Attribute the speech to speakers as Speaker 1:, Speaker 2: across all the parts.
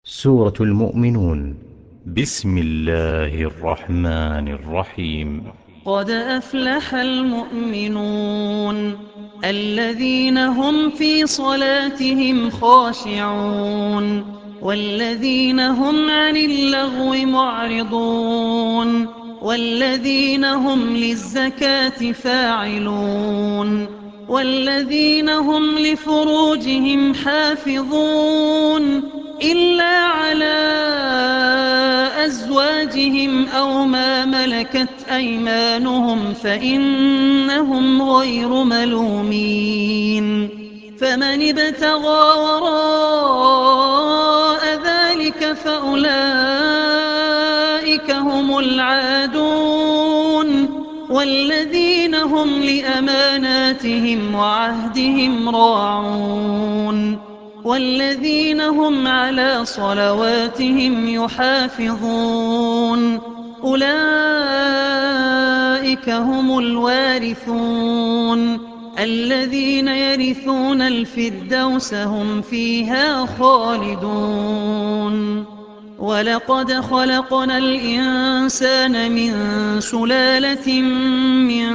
Speaker 1: سورة المؤمنون. بسم الله الرحمن الرحيم.
Speaker 2: قد أفلح المؤمنون الذين هم في صلاتهم خاشعون والذين هم عن اللغو معرضون والذين هم للزكاة فاعلون والذين هم لفروجهم حافظون إلا على أزواجهم أو ما ملكت أيمانهم فإنهم غير ملومين. فمن ابتغى وراء ذلك فأولئك هم العادون والذين هم لأماناتهم وعهدهم راعون والذين هم على صلواتهم يحافظون أولئك هم الوارثون الذين يرثون الفردوس هم فيها خالدون. ولقد خلقنا الإنسان من سلالة من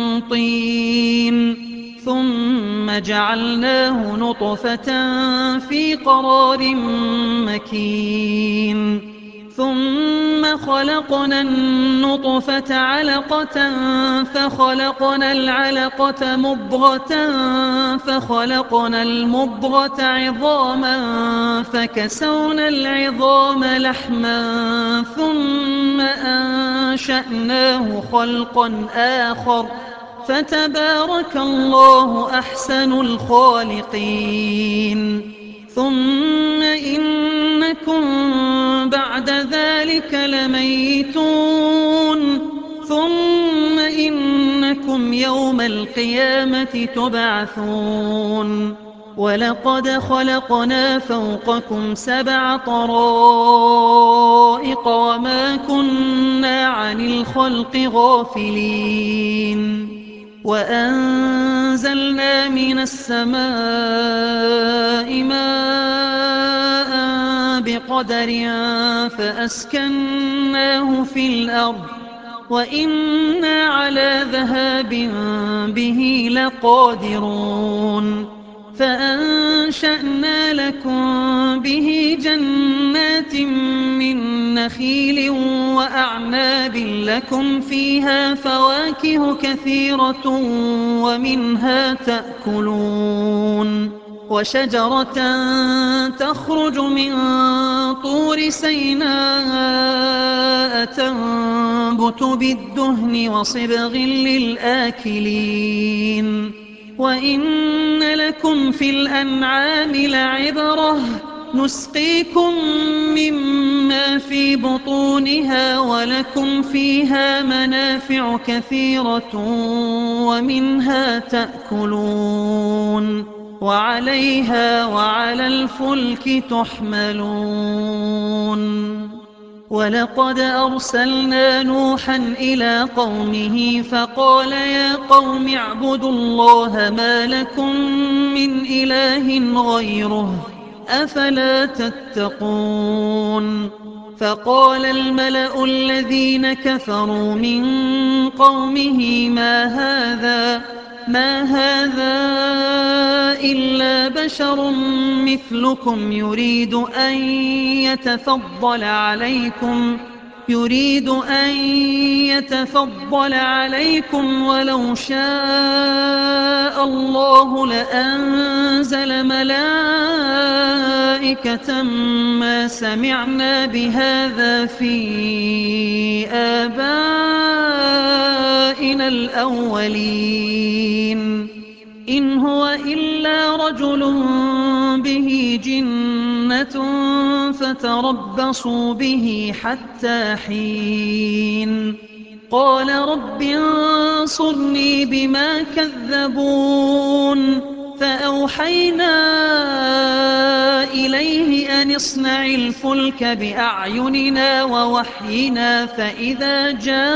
Speaker 2: طين ثم جعلناه نطفة في قرار مكين ثم خلقنا النطفة علقة فخلقنا العلقة مضغة فخلقنا المضغة عظاما فكسونا العظام لحما ثم أنشأناه خلقا آخر فتبارك الله أحسن الخالقين. ثم إنكم بعد ذلك لميتون ثم إنكم يوم القيامة تبعثون. ولقد خلقنا فوقكم 7 طرائق وما كنا عن الخلق غافلين وأنزلنا من السماء ماء بقدر فأسكناه في الأرض وإنا على ذهاب به لقادرون. فأنشأنا لكم به جنات من نخيل وأعناب لكم فيها فواكه كثيرة ومنها تأكلون وشجرة تخرج من طور سيناء تنبت بالدهن وصبغ للآكلين. وإن لكم في الأنعام لعبرة نسقيكم مما في بطونها ولكم فيها منافع كثيرة ومنها تأكلون وعليها وعلى الفلك تحملون. ولقد أرسلنا نوحا إلى قومه فقال يا قوم اعبدوا الله ما لكم من إله غيره أفلا تتقون. فقال الملأ الذين كفروا من قومه ما هذا إلا بشر مثلكم يريد أن يتفضل عليكم ولو شاء الله لأنزل ملائكة ما سمعنا بهذا في آبائنا الأولين إن هو إلا رجل به جنة فتربصوا به حتى حين. قال رب انصرني بما كذبون. فأوحينا إليه أن اصنع الفلك بأعيننا ووحينا فإذا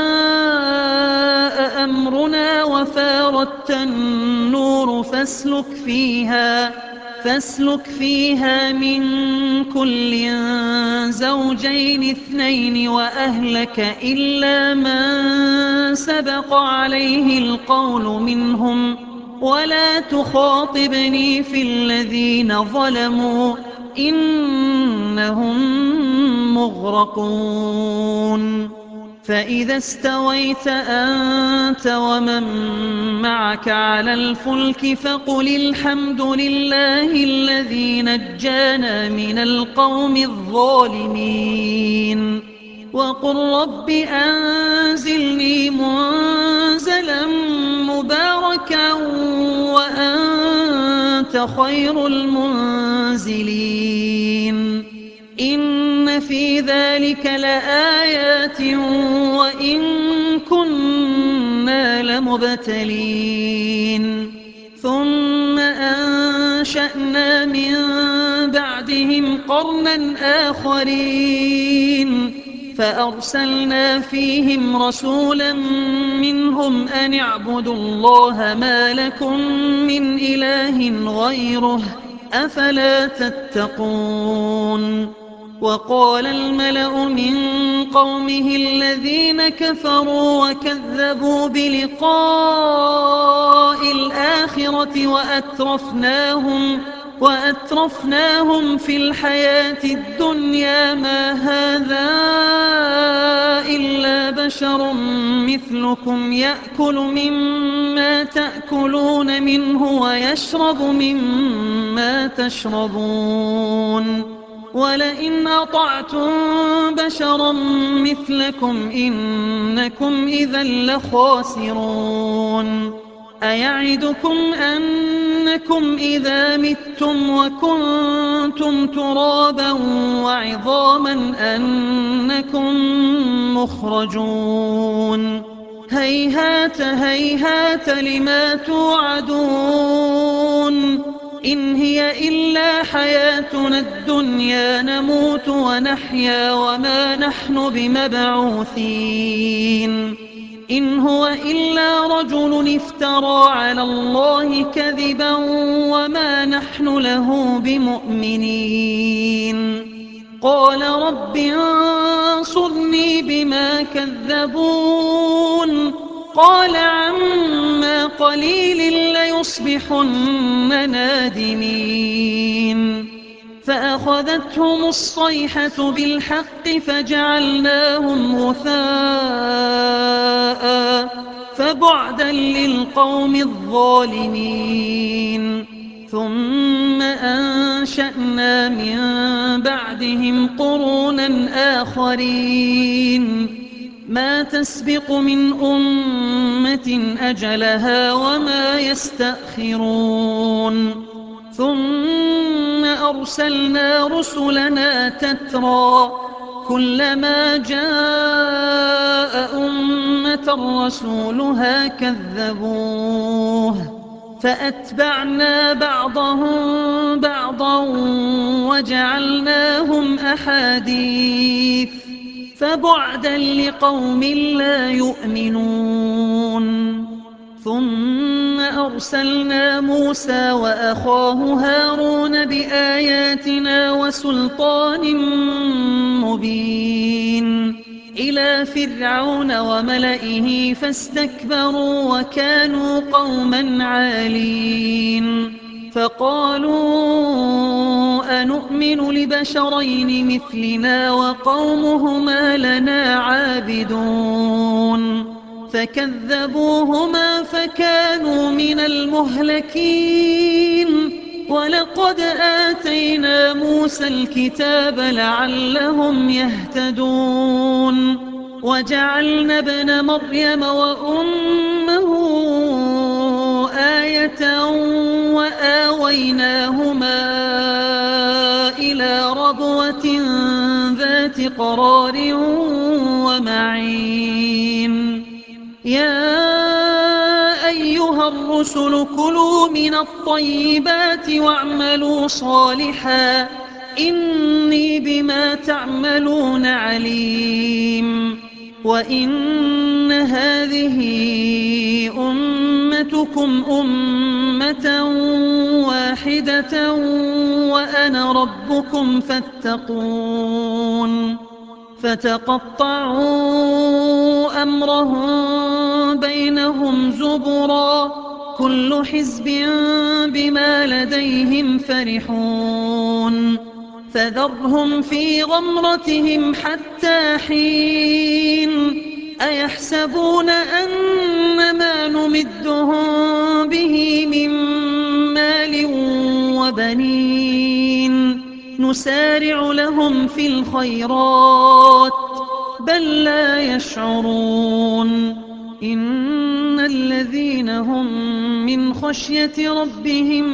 Speaker 2: جاء أمرنا وفاردت النور فاسلك فاسلك فيها من كل زوجين اثنين وأهلك إلا من سبق عليه القول منهم ولا تخاطبني في الذين ظلموا إنهم مغرقون فإذا استويت أنت ومن معك على الفلك فقل الحمد لله الذي نجانا من القوم الظالمين وقل رب أنزلني منزلا مباركا وأنت خير المنزلين إن في ذلك لآيات وإن كنا لمبتلين ثم أنشأنا من بعدهم قرنا آخرين فأرسلنا فيهم رسولا منهم أن اعبدوا الله ما لكم من إله غيره أفلا تتقون وقال الملأ من قومه الذين كفروا وكذبوا بلقاء الآخرة وأترفناهم في الحياة الدنيا ما هذا إلا بشر مثلكم يأكل مما تأكلون منه ويشرب مما تشربون ولئن أطعتم بشرا مثلكم إنكم إذا لخاسرون أيعدكم أنكم إذا متم وكنتم ترابا وعظاما أنكم مخرجون هيهات هيهات لما توعدون إن هي إلا حياتنا الدنيا نموت ونحيا وما نحن بمبعوثين إن هو إلا رجل افترى على الله كذبا وما نحن له بمؤمنين قال رب انصرني بما كذبون قال عما قليل ليصبحن نادمين فأخذتهم الصيحة بالحق فجعلناهم غثاء فبعدا للقوم الظالمين ثم أنشأنا من بعدهم قرونا آخرين ما تسبق من أمة أجلها وما يستأخرون ثم أرسلنا رسلنا تترى كلما جاء أمة رسولها كذبوه فأتبعنا بعضهم بعضا وجعلناهم أحاديث فبعدا لقوم لا يؤمنون ثم أرسلنا موسى وأخاه هارون بآياتنا وسلطان مبين إلى فرعون وملئه فاستكبروا وكانوا قوما عالين فقالوا أنؤمن لبشرين مثلنا وقومهما لنا عابدون فكذبوهما فكانوا من المهلكين ولقد آتينا موسى الكتاب لعلهم يهتدون وجعلنا ابن مريم وأمه آية وآويناهما إلى ربوة ذات قرار ومعين يا أيها الرسل كلوا من الطيبات واعملوا صالحا إني بما تعملون عليم وإن هذه أمتكم أمة واحدة وأنا ربكم فاتقون فتقطعوا أمرهم بينهم زبرا كل حزب بما لديهم فرحون فذرهم في غمرتهم حتى حين أيحسبون أن ما نمدهم به من مال وبنين نسارع لهم في الخيرات بل لا يشعرون إن الذين هم من خشية ربهم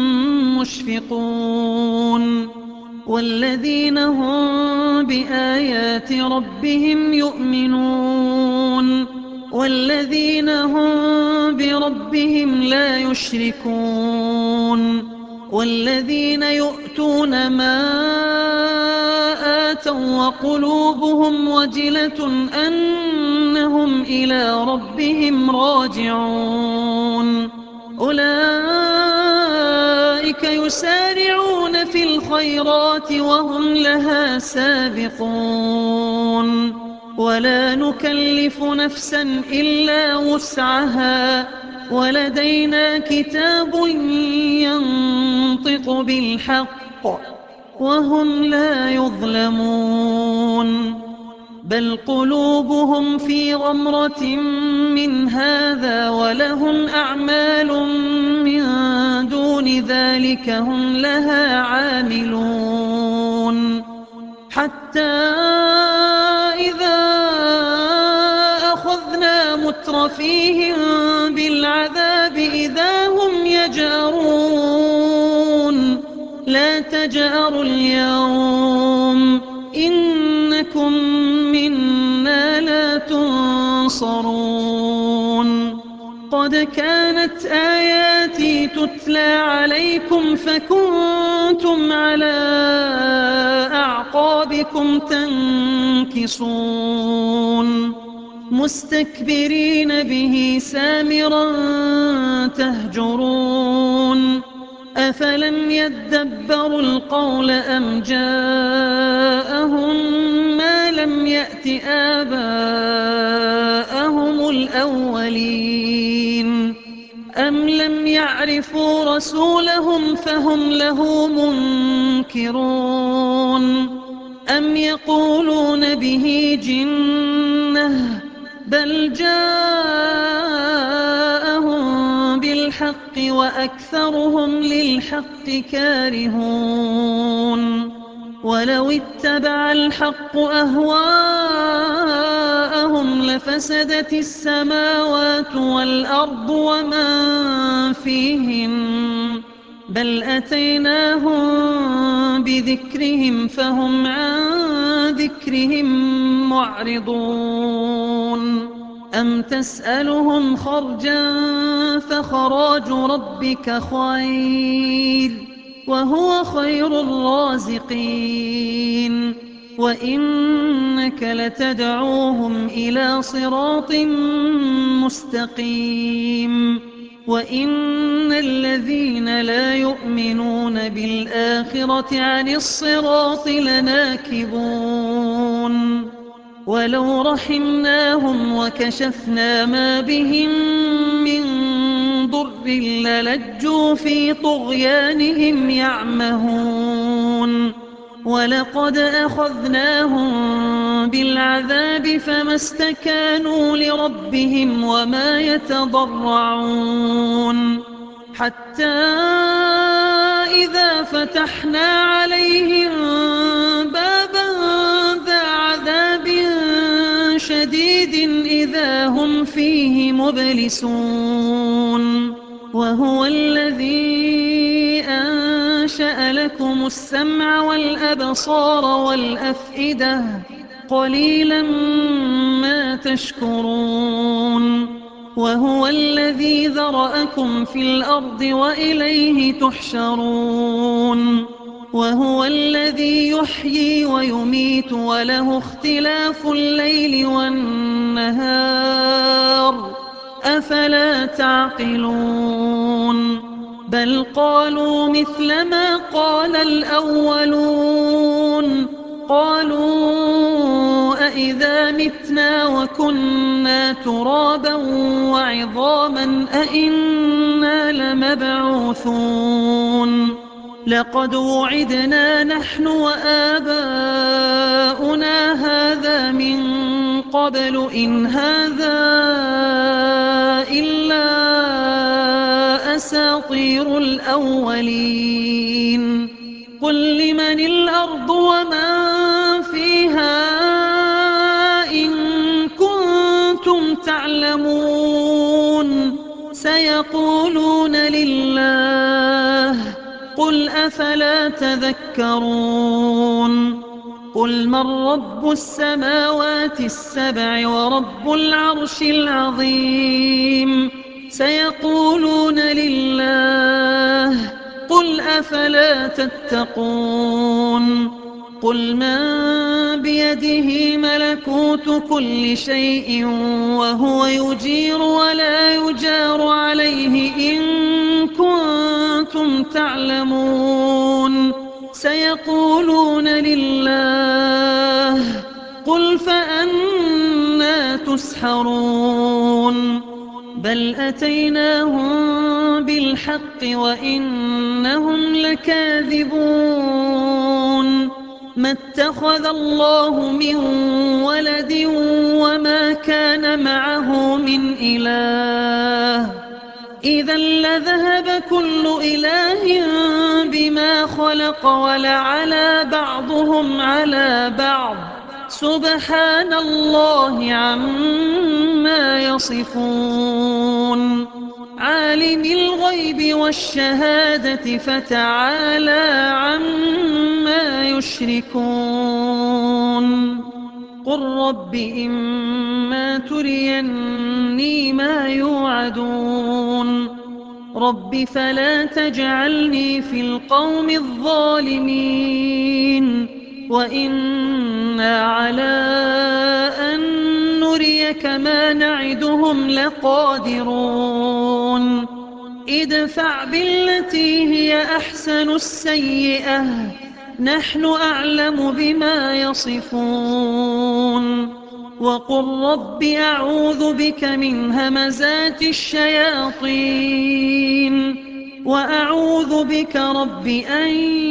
Speaker 2: مشفقون والذين هم بآيات ربهم يؤمنون والذين هم بربهم لا يشركون والذين يؤتون ما آتوا وقلوبهم وجلة أنهم إلى ربهم راجعون أولئك يسارعون في الخيرات وهم لها سابقون ولا نكلف نفسا إلا وسعها ولدينا كتاب ينطق بالحق وهم لا يظلمون بل قلوبهم في غمرة من هذا ولهم أعمال من دون ذلك هم لها عاملون حتى إذا أخذنا مترفيهم بالعذاب إذا هم يجأرون لا تجأروا اليوم إنكم منا لا تنصرون قد كانت آياتي تتلى عليكم فكنتم على أعقابكم تنكصون مستكبرين به سامرا تهجرون أفلم يدبروا القول أم جاءهم ما لم يأت آباءهم الأولين أم لم يعرفوا رسولهم فهم له منكرون أم يقولون به جنة بل جاءهم بالحق وأكثرهم للحق كارهون ولو اتبع الحق أهواءهم لفسدت السماوات والأرض ومن فيهن بل أتيناهم بذكرهم فهم عن ذكرهم معرضون أم تسألهم خرجا فخراج ربك خير وهو خير الرازقين وإنك لتدعوهم إلى صراط مستقيم وإن الذين لا يؤمنون بالآخرة عن الصراط لناكبون ولو رحمناهم وكشفنا ما بهم من ضر للجوا في طغيانهم يعمهون ولقد أخذناهم بالعذاب فما استكانوا لربهم وما يتضرعون حتى إذا فتحنا عليهم بابا ذا عذاب شديد إذا هم فيه مبلسون وهو الذي أنشأ لكم السمع والأبصار والأفئدة قليلا ما تشكرون وهو الذي ذرأكم في الأرض وإليه تحشرون وهو الذي يحيي ويميت وله اختلاف الليل والنهار أفلا تعقلون بل قالوا مثل ما قال الأولون قالوا أإذا متنا وكنا ترابا وعظاما أإنا لمبعوثون لقد وعدنا نحن وآباؤنا هذا من قبل إن هذا إلا أساطير الأولين قل لمن الأرض ومن فيها إن كنتم تعلمون سيقولون لله قل أفلا تذكرون قل من رب السماوات السبع ورب العرش العظيم سيقولون لله قل أفلا تتقون قل من بيده ملكوت كل شيء وهو يجير ولا يجار عليه إن كنتم تعلمون سيقولون لله قل فأنى تسحرون بل أتيناهم بالحق وإنهم لكاذبون ما اتخذ الله من ولد وما كان معه من إله إذا لذهب كل إله بما خلق ولعلى بعضهم على بعض سبحان الله عما يصفون عالم الغيب والشهادة فتعالى عما يشركون قل رب إما تريني ما يوعدون رب فلا تجعلني في القوم الظالمين وإنا على أن نريك ما نعدهم لقادرون ادفع بالتي هي أحسن السيئة نحن أعلم بما يصفون وقل رب أعوذ بك من همزات الشياطين وأعوذ بك رب أن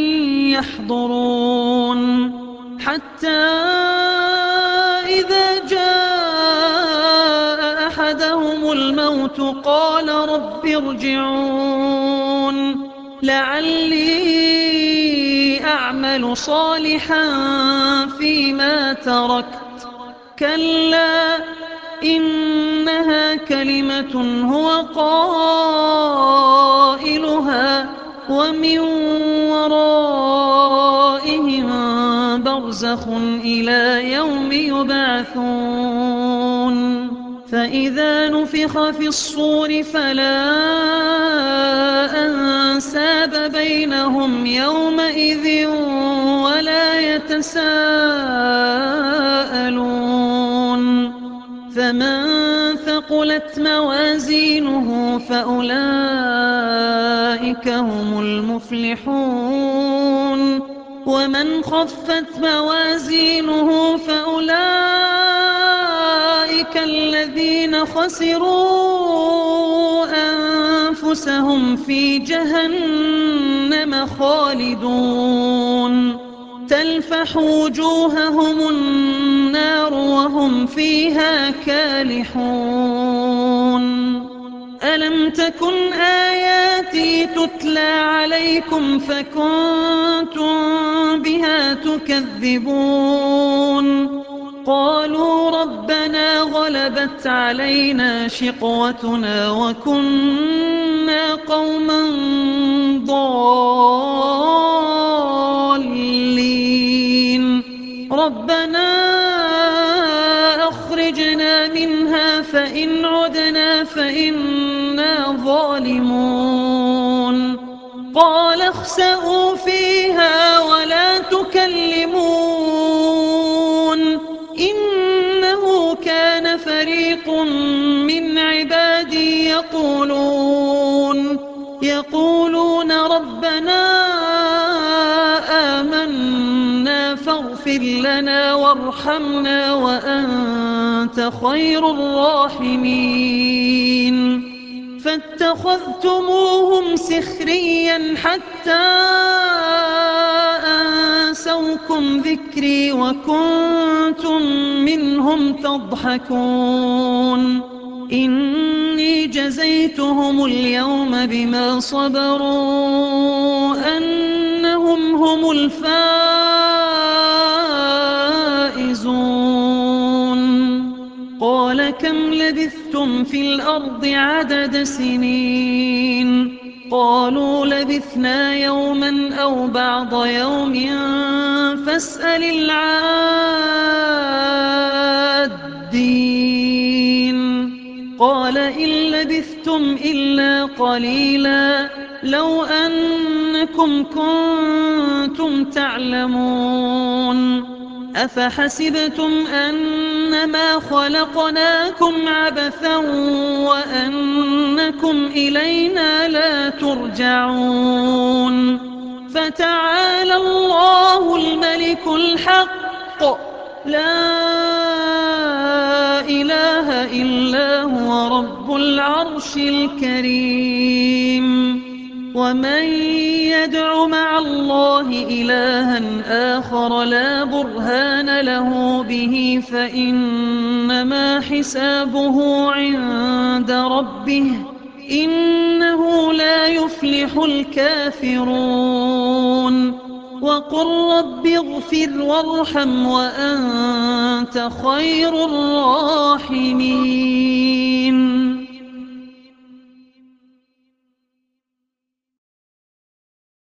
Speaker 2: يحضرون حتى إذا جاء أحدهم الموت قال رب ارجعون لعلي أعمل صالحا فيما تركت كلا إنها كلمة هو قائلها ومن ورائهم برزخ إلى يوم يبعثون فإذا نفخ في الصور فلا أنساب بينهم يومئذ ولا يتساءلون فمن ثقلت موازينه فأولئك هم المفلحون ومن خفت موازينه فأولئك الذين خسروا أنفسهم في جهنم خالدون تلفح وجوههم النار وهم فيها كالحون ألم تكن آياتي تتلى عليكم فكنتم بها تكذبون قالوا ربنا غلبت علينا شقوتنا وكنا قوما ضالين ربنا أخرجنا منها فإن عدنا فإنا ظالمون قال اخسئوا فيها ولا تكلمون إنه كان فريق من عبادي يقولون ربنا آمنا فاغفر لنا وارحمنا وأنت خير الراحمين فاتخذتموهم سخريا حتى أنسوكم ذكري وكنتم منهم تضحكون إني جزيتهم اليوم بما صبروا أنهم هم الفائزون قال كم لبثتم في الأرض عدد سنين قالوا لبثنا يوما أو بعض يوم فاسأل العادين قال إن لبثتم إلا قليلا لو أنكم كنتم تعلمون أفحسبتم أنما خلقناكم عبثا وأنكم إلينا لا ترجعون فتعالى الله الملك الحق لا إله إلا هو رب العرش الكريم ومن يدع مع الله إلها آخر لا برهان له به فإنما حسابه عند ربه إنه لا يفلح الكافرون وقل رب اغفر وارحم وأنت خير الراحمين